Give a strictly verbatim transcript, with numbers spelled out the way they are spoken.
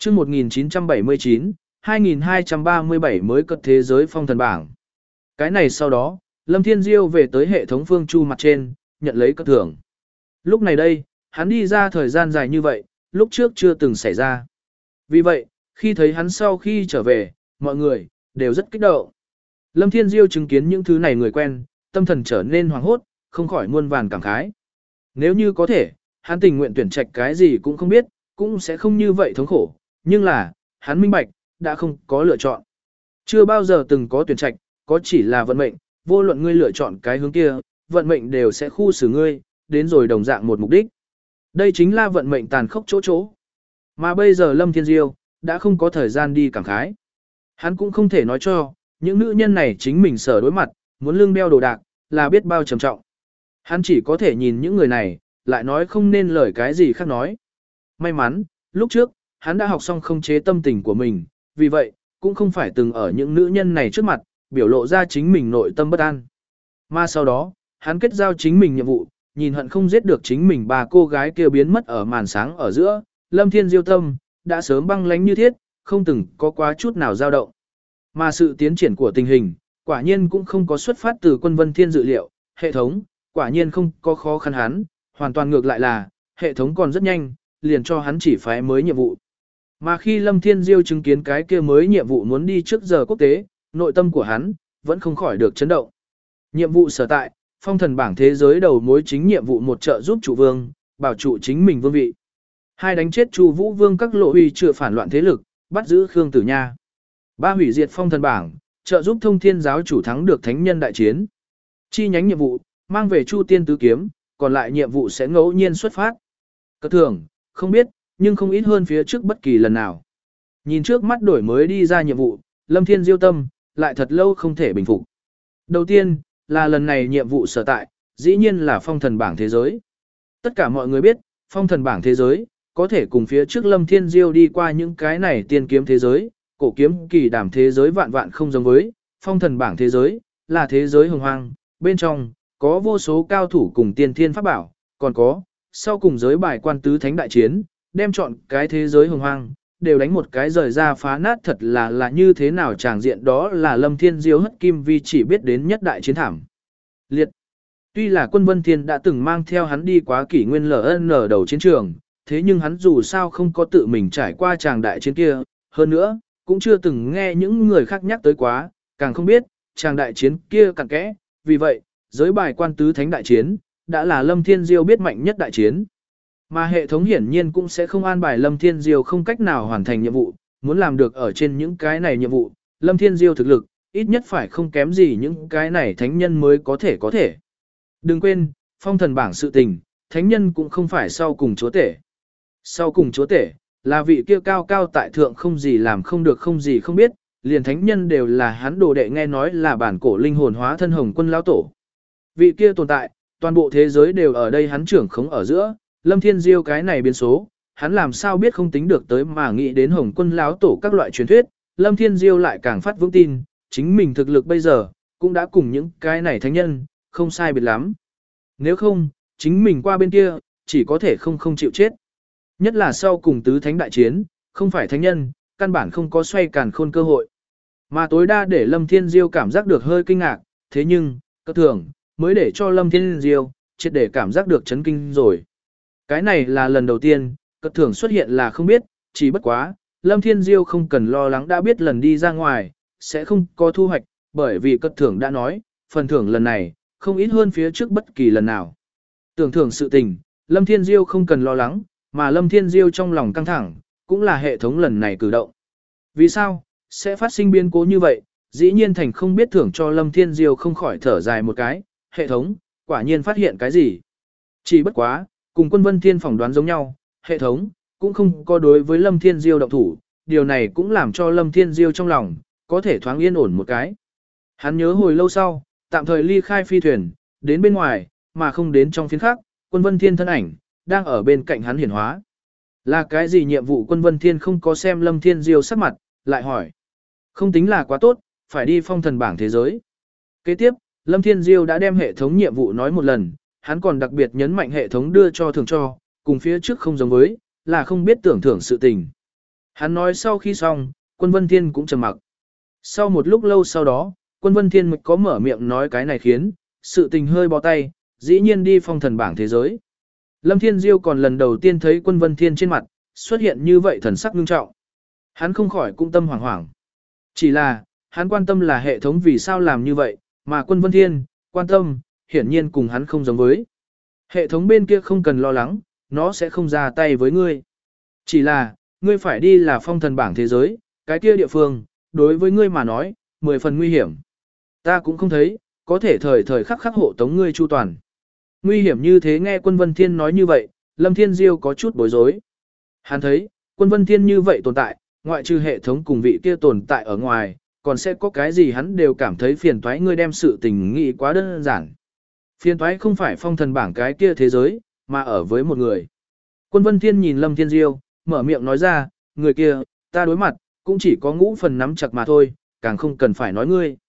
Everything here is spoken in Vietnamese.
Chương một nghìn chín trăm bảy mươi chín, hai nghìn hai trăm ba mươi bảy mới cất thế giới phong thần bảng. Cái này sau đó, Lâm Thiên Diêu về tới hệ thống phương chu mặt trên, nhận lấy cất thưởng. Lúc này đây, hắn đi ra thời gian dài như vậy, lúc trước chưa từng xảy ra. Vì vậy, khi thấy hắn sau khi trở về, mọi người đều rất kích động. Lâm Thiên Diêu chứng kiến những thứ này người quen, tâm thần trở nên hoảng hốt, không khỏi muôn vàn cảm khái. Nếu như có thể, hắn tình nguyện tuyển trạch cái gì cũng không biết, cũng sẽ không như vậy thống khổ. Nhưng là, hắn minh bạch, đã không có lựa chọn. Chưa bao giờ từng có tuyển trạch, có chỉ là vận mệnh, vô luận ngươi lựa chọn cái hướng kia, vận mệnh đều sẽ khu xử ngươi, đến rồi đồng dạng một mục đích. Đây chính là vận mệnh tàn khốc chỗ chỗ. Mà bây giờ Lâm Thiên Diêu, đã không có thời gian đi cảm khái. Hắn cũng không thể nói cho, những nữ nhân này chính mình sở đối mặt, muốn lưng đeo đồ đạc, là biết bao trầm trọng. Hắn chỉ có thể nhìn những người này, lại nói không nên lời cái gì khác nói. May mắn, lúc trước, hắn đã học xong không chế tâm tình của mình, vì vậy, cũng không phải từng ở những nữ nhân này trước mặt, biểu lộ ra chính mình nội tâm bất an. Mà sau đó, hắn kết giao chính mình nhiệm vụ, nhìn hận không giết được chính mình bà cô gái kia biến mất ở màn sáng ở giữa, Lâm Thiên Diêu tâm, đã sớm băng lánh như thiết, không từng có quá chút nào dao động. Mà sự tiến triển của tình hình, quả nhiên cũng không có xuất phát từ quân Vân Thiên dự liệu, hệ thống, quả nhiên không có khó khăn hắn, hoàn toàn ngược lại là, hệ thống còn rất nhanh, liền cho hắn chỉ phái mới nhiệm vụ. Mà khi Lâm Thiên Diêu chứng kiến cái kia mới nhiệm vụ muốn đi trước giờ quốc tế, nội tâm của hắn, vẫn không khỏi được chấn động. Nhiệm vụ sở tại, phong thần bảng thế giới đầu mối chính nhiệm vụ một trợ giúp chủ vương, bảo trụ chính mình vương vị. Hai đánh chết Chu Vũ Vương các lộ uy chưa phản loạn thế lực, bắt giữ Khương Tử Nha. Ba hủy diệt phong thần bảng, trợ giúp thông thiên giáo chủ thắng được thánh nhân đại chiến. Chi nhánh nhiệm vụ, mang về Chu Tiên Tứ Kiếm, còn lại nhiệm vụ sẽ ngẫu nhiên xuất phát. Cất thường, không biết, nhưng không ít hơn phía trước bất kỳ lần nào. Nhìn trước mắt đổi mới đi ra nhiệm vụ, Lâm Thiên Diêu tâm, lại thật lâu không thể bình phục. Đầu tiên, là lần này nhiệm vụ sở tại, dĩ nhiên là phong thần bảng thế giới. Tất cả mọi người biết, phong thần bảng thế giới, có thể cùng phía trước Lâm Thiên Diêu đi qua những cái này tiên kiếm thế giới, cổ kiếm kỳ đàm thế giới vạn vạn không giống với, phong thần bảng thế giới, là thế giới hồng hoang, bên trong, có vô số cao thủ cùng tiên thiên pháp bảo, còn có, sau cùng giới bài quan tứ thánh đại chiến, đem chọn cái thế giới hồng hoang, đều đánh một cái rời ra phá nát thật là là như thế nào tràng diện đó là Lâm Thiên Diêu hất kim vi chỉ biết đến nhất đại chiến thảm. Liệt. Tuy là quân Vân Thiên đã từng mang theo hắn đi quá kỷ nguyên lờ en đầu chiến trường, thế nhưng hắn dù sao không có tự mình trải qua tràng đại chiến kia, hơn nữa, cũng chưa từng nghe những người khác nhắc tới quá, càng không biết, tràng đại chiến kia cặn kẽ, vì vậy, giới bài quan tứ thánh đại chiến, đã là Lâm Thiên Diêu biết mạnh nhất đại chiến. Mà hệ thống hiển nhiên cũng sẽ không an bài Lâm Thiên Diêu không cách nào hoàn thành nhiệm vụ, muốn làm được ở trên những cái này nhiệm vụ, Lâm Thiên Diêu thực lực, ít nhất phải không kém gì những cái này thánh nhân mới có thể có thể. Đừng quên, phong thần bảng sự tình, thánh nhân cũng không phải sau cùng chúa tể. Sau cùng chúa tể, là vị kia cao cao tại thượng không gì làm không được không gì không biết, liền thánh nhân đều là hắn đồ đệ nghe nói là bản cổ linh hồn hóa thân Hồng Quân lão tổ. Vị kia tồn tại, toàn bộ thế giới đều ở đây hắn trưởng khống ở giữa, Lâm Thiên Diêu cái này biến số, hắn làm sao biết không tính được tới mà nghĩ đến Hồng Quân lão tổ các loại truyền thuyết, Lâm Thiên Diêu lại càng phát vững tin, chính mình thực lực bây giờ, cũng đã cùng những cái này thánh nhân, không sai biệt lắm. Nếu không, chính mình qua bên kia, chỉ có thể không không chịu chết. Nhất là sau cùng tứ thánh đại chiến, không phải thánh nhân, căn bản không có xoay càn khôn cơ hội. Mà tối đa để Lâm Thiên Diêu cảm giác được hơi kinh ngạc, thế nhưng, cơ thường, mới để cho Lâm Thiên Diêu, triệt để cảm giác được chấn kinh rồi. Cái này là lần đầu tiên, cất thưởng xuất hiện là không biết, chỉ bất quá, Lâm Thiên Diêu không cần lo lắng đã biết lần đi ra ngoài, sẽ không có thu hoạch, bởi vì cất thưởng đã nói, phần thưởng lần này, không ít hơn phía trước bất kỳ lần nào. Tưởng thưởng sự tình, Lâm Thiên Diêu không cần lo lắng, mà Lâm Thiên Diêu trong lòng căng thẳng, cũng là hệ thống lần này cử động. Vì sao, sẽ phát sinh biến cố như vậy, dĩ nhiên thành không biết thưởng cho Lâm Thiên Diêu không khỏi thở dài một cái, hệ thống, quả nhiên phát hiện cái gì. Chỉ bất quá, cùng quân Vân Thiên phỏng đoán giống nhau, hệ thống, cũng không có đối với Lâm Thiên Diêu động thủ, điều này cũng làm cho Lâm Thiên Diêu trong lòng, có thể thoáng yên ổn một cái. Hắn nhớ hồi lâu sau, tạm thời ly khai phi thuyền, đến bên ngoài, mà không đến trong phiến khác, quân Vân Thiên thân ảnh, đang ở bên cạnh hắn hiển hóa. Là cái gì nhiệm vụ quân Vân Thiên không có xem Lâm Thiên Diêu sắc mặt, lại hỏi. Không tính là quá tốt, phải đi phong thần bảng thế giới. Kế tiếp, Lâm Thiên Diêu đã đem hệ thống nhiệm vụ nói một lần, hắn còn đặc biệt nhấn mạnh hệ thống đưa cho thưởng cho, cùng phía trước không giống với, là không biết tưởng thưởng sự tình. Hắn nói sau khi xong, Quân Vân Thiên cũng trầm mặc. Sau một lúc lâu sau đó, Quân Vân Thiên mới có mở miệng nói cái này khiến, sự tình hơi bó tay, dĩ nhiên đi phong thần bảng thế giới. Lâm Thiên Diêu còn lần đầu tiên thấy Quân Vân Thiên trên mặt, xuất hiện như vậy thần sắc nghiêm trọng. Hắn không khỏi cũng tâm hoảng hoảng. Chỉ là, hắn quan tâm là hệ thống vì sao làm như vậy, mà Quân Vân Thiên, quan tâm, hiển nhiên cùng hắn không giống với. Hệ thống bên kia không cần lo lắng, nó sẽ không ra tay với ngươi. Chỉ là, ngươi phải đi là phong thần bảng thế giới, cái kia địa phương, đối với ngươi mà nói, mười phần nguy hiểm. Ta cũng không thấy, có thể thời thời khắc khắc hộ tống ngươi chu toàn. Nguy hiểm như thế nghe Quân Vân Thiên nói như vậy, Lâm Thiên Diêu có chút bối rối. Hắn thấy, Quân Vân Thiên như vậy tồn tại, ngoại trừ hệ thống cùng vị kia tồn tại ở ngoài, còn sẽ có cái gì hắn đều cảm thấy phiền toái ngươi đem sự tình nghĩ quá đơn giản. Phiền toái không phải phong thần bảng cái kia thế giới, mà ở với một người. Quân Vân Thiên nhìn Lâm Thiên Diêu, mở miệng nói ra, người kia, ta đối mặt, cũng chỉ có ngũ phần nắm chặt mà thôi, càng không cần phải nói ngươi.